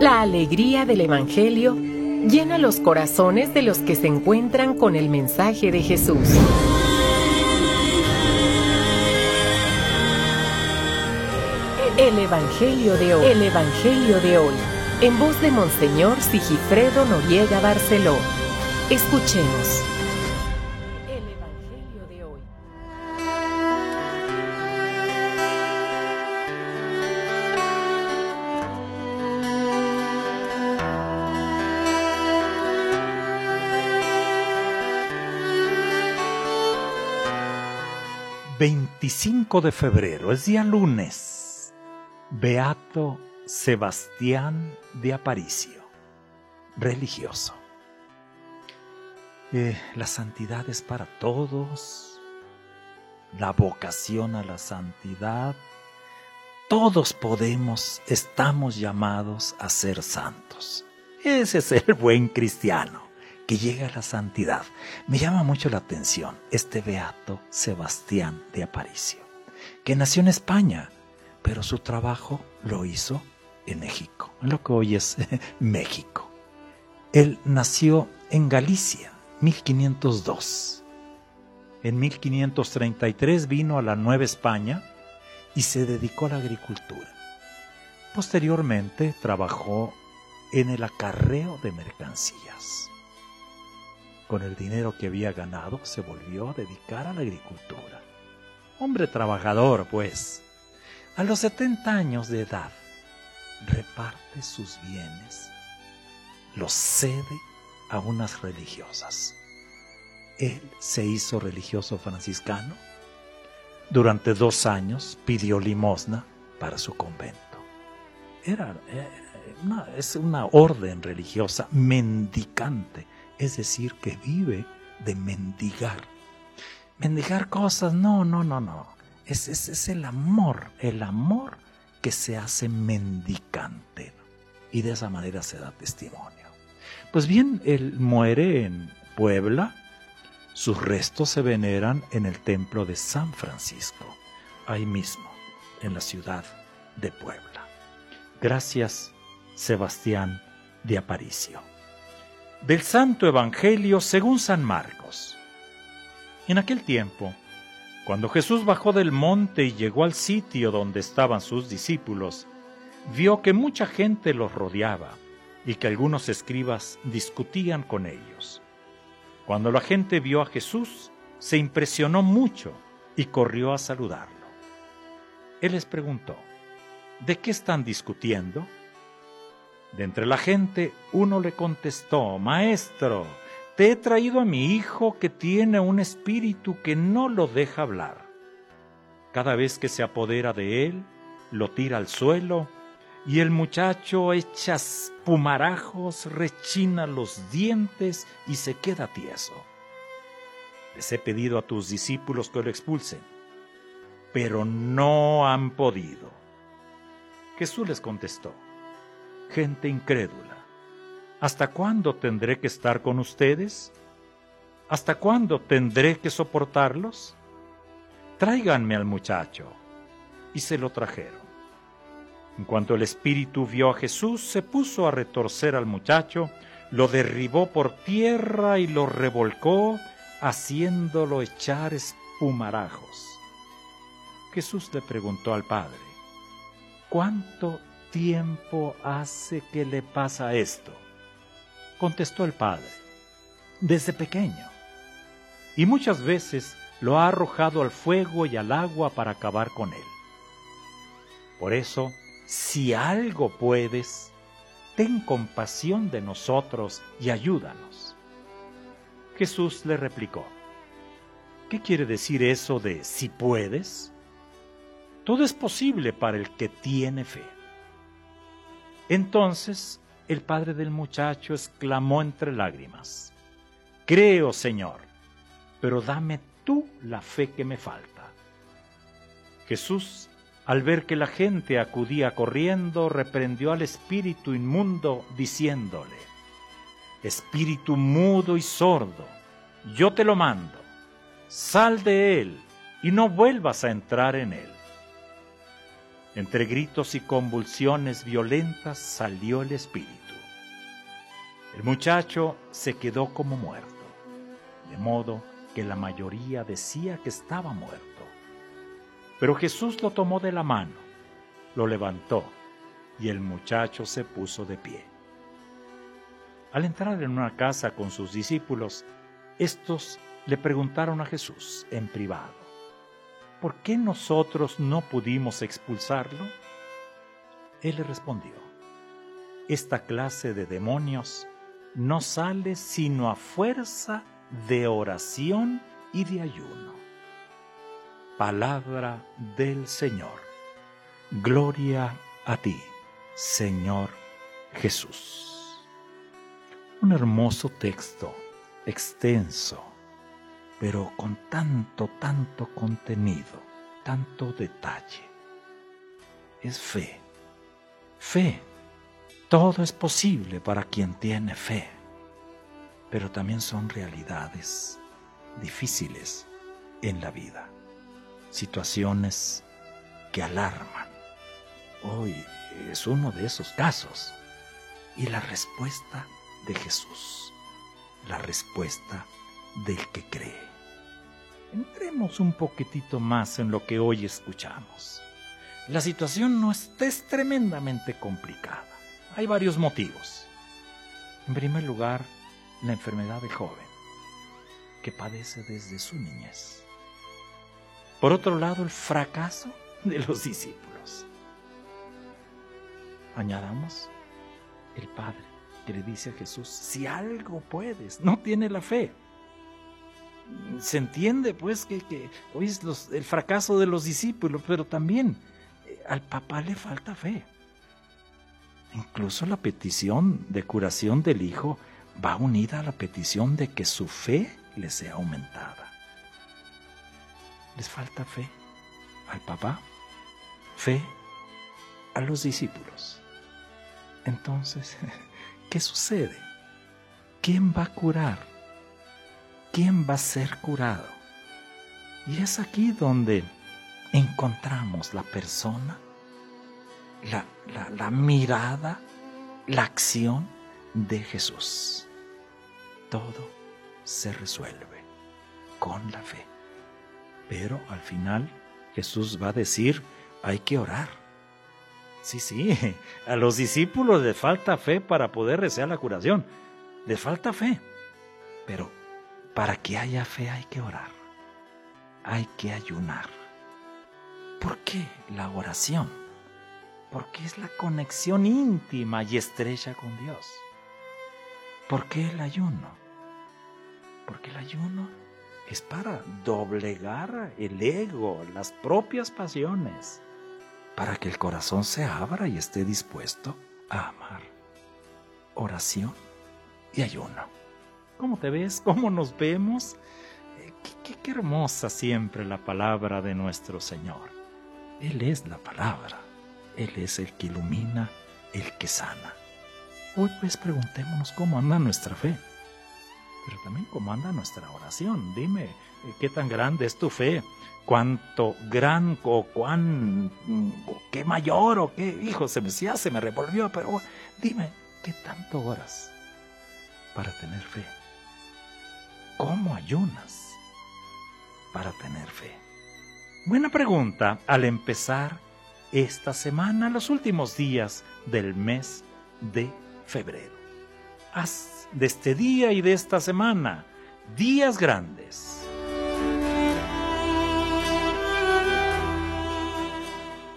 La alegría del Evangelio llena los corazones de los que se encuentran con el mensaje de Jesús. El Evangelio de hoy. El Evangelio de hoy. En voz de Monseñor Sigifredo Noriega Barceló. Escuchemos. El Evangelio de hoy. ...25 de febrero, es día lunes... Beato Sebastián de Aparicio, religioso. La santidad es para todos, la vocación a la santidad, todos estamos llamados a ser santos. Ese es el buen cristiano, que llega a la santidad. Me llama mucho la atención este Beato Sebastián de Aparicio, que nació en España, pero su trabajo lo hizo en México, en lo que hoy es México. Él nació en Galicia, 1502. En 1533 vino a la Nueva España y se dedicó a la agricultura. Posteriormente trabajó en el acarreo de mercancías. Con el dinero que había ganado se volvió a dedicar a la agricultura. Hombre trabajador, pues. A los 70 años de edad, reparte sus bienes, los cede a unas religiosas. Él se hizo religioso franciscano. Durante 2 años pidió limosna para su convento. Es una orden religiosa mendicante, es decir, que vive de mendigar. Mendigar cosas, no. Es el amor que se hace mendicante, ¿no? Y de esa manera se da testimonio. Pues bien, él muere en Puebla. Sus restos se veneran en el templo de San Francisco, ahí mismo, en la ciudad de Puebla. Gracias, Sebastián de Aparicio. Del Santo Evangelio según San Marcos. En aquel tiempo, cuando Jesús bajó del monte y llegó al sitio donde estaban sus discípulos, vio que mucha gente los rodeaba y que algunos escribas discutían con ellos. Cuando la gente vio a Jesús, se impresionó mucho y corrió a saludarlo. Él les preguntó: ¿de qué están discutiendo? De entre la gente, uno le contestó: Maestro, te he traído a mi hijo que tiene un espíritu que no lo deja hablar. Cada vez que se apodera de él, lo tira al suelo y el muchacho echa espumarajos, rechina los dientes y se queda tieso. Les he pedido a tus discípulos que lo expulsen, pero no han podido. Jesús les contestó: gente incrédula, ¿hasta cuándo tendré que estar con ustedes? ¿Hasta cuándo tendré que soportarlos? Tráiganme al muchacho. Y se lo trajeron. En cuanto el espíritu vio a Jesús, se puso a retorcer al muchacho, lo derribó por tierra y lo revolcó, haciéndolo echar espumarajos. Jesús le preguntó al padre: ¿cuánto tiempo hace que le pasa esto? Contestó el padre: desde pequeño. Y muchas veces lo ha arrojado al fuego y al agua para acabar con él. Por eso, si algo puedes, ten compasión de nosotros y ayúdanos. Jesús le replicó: ¿qué quiere decir eso de si puedes? Todo es posible para el que tiene fe. Entonces el padre del muchacho exclamó entre lágrimas: creo, Señor, pero dame tú la fe que me falta. Jesús, al ver que la gente acudía corriendo, reprendió al espíritu inmundo, diciéndole: espíritu mudo y sordo, yo te lo mando, sal de él y no vuelvas a entrar en él. Entre gritos y convulsiones violentas salió el espíritu. El muchacho se quedó como muerto, de modo que la mayoría decía que estaba muerto. Pero Jesús lo tomó de la mano, lo levantó y el muchacho se puso de pie. Al entrar en una casa con sus discípulos, estos le preguntaron a Jesús en privado: ¿por qué nosotros no pudimos expulsarlo? Él le respondió: esta clase de demonios no sale sino a fuerza de oración y de ayuno. Palabra del Señor. Gloria a ti, Señor Jesús. Un hermoso texto, extenso, pero con tanto contenido, tanto detalle. Es fe. Fe. Todo es posible para quien tiene fe, pero también son realidades difíciles en la vida, situaciones que alarman. Hoy es uno de esos casos. Y la respuesta de Jesús, la respuesta del que cree. Entremos un poquitito más en lo que hoy escuchamos. La situación no es tremendamente complicada. Hay varios motivos. En primer lugar, la enfermedad del joven, que padece desde su niñez. Por otro lado, el fracaso de los discípulos. Añadamos el padre que le dice a Jesús: si algo puedes, no tiene la fe. Se entiende pues que hoy es el fracaso de los discípulos, pero también al papá le falta fe. Incluso la petición de curación del hijo va unida a la petición de que su fe le sea aumentada. Les falta fe al papá, fe a los discípulos. Entonces, ¿qué sucede? ¿Quién va a curar? ¿Quién va a ser curado? Y es aquí donde encontramos la persona, la mirada, la acción de Jesús. Todo se resuelve con la fe. Pero al final Jesús va a decir: hay que orar. Sí, a los discípulos les falta fe para poder desear la curación. Les falta fe. Pero para que haya fe hay que orar. Hay que ayunar. ¿Por qué la oración? Porque es la conexión íntima y estrecha con Dios. ¿Por qué el ayuno? Porque el ayuno es para doblegar el ego, las propias pasiones, para que el corazón se abra y esté dispuesto a amar. Oración y ayuno. ¿Cómo te ves? ¿Cómo nos vemos? Qué hermosa siempre la palabra de nuestro Señor. Él es la palabra. Él es el que ilumina, el que sana. Hoy pues preguntémonos cómo anda nuestra fe, pero también cómo anda nuestra oración. Dime, ¿qué tan grande es tu fe? ¿Cuánto gran o cuán, qué mayor o qué? Hijo, se me revolvió, pero dime, ¿qué tanto oras para tener fe? ¿Cómo ayunas para tener fe? Buena pregunta al empezar esta semana, los últimos días del mes de febrero. Haz de este día y de esta semana días grandes.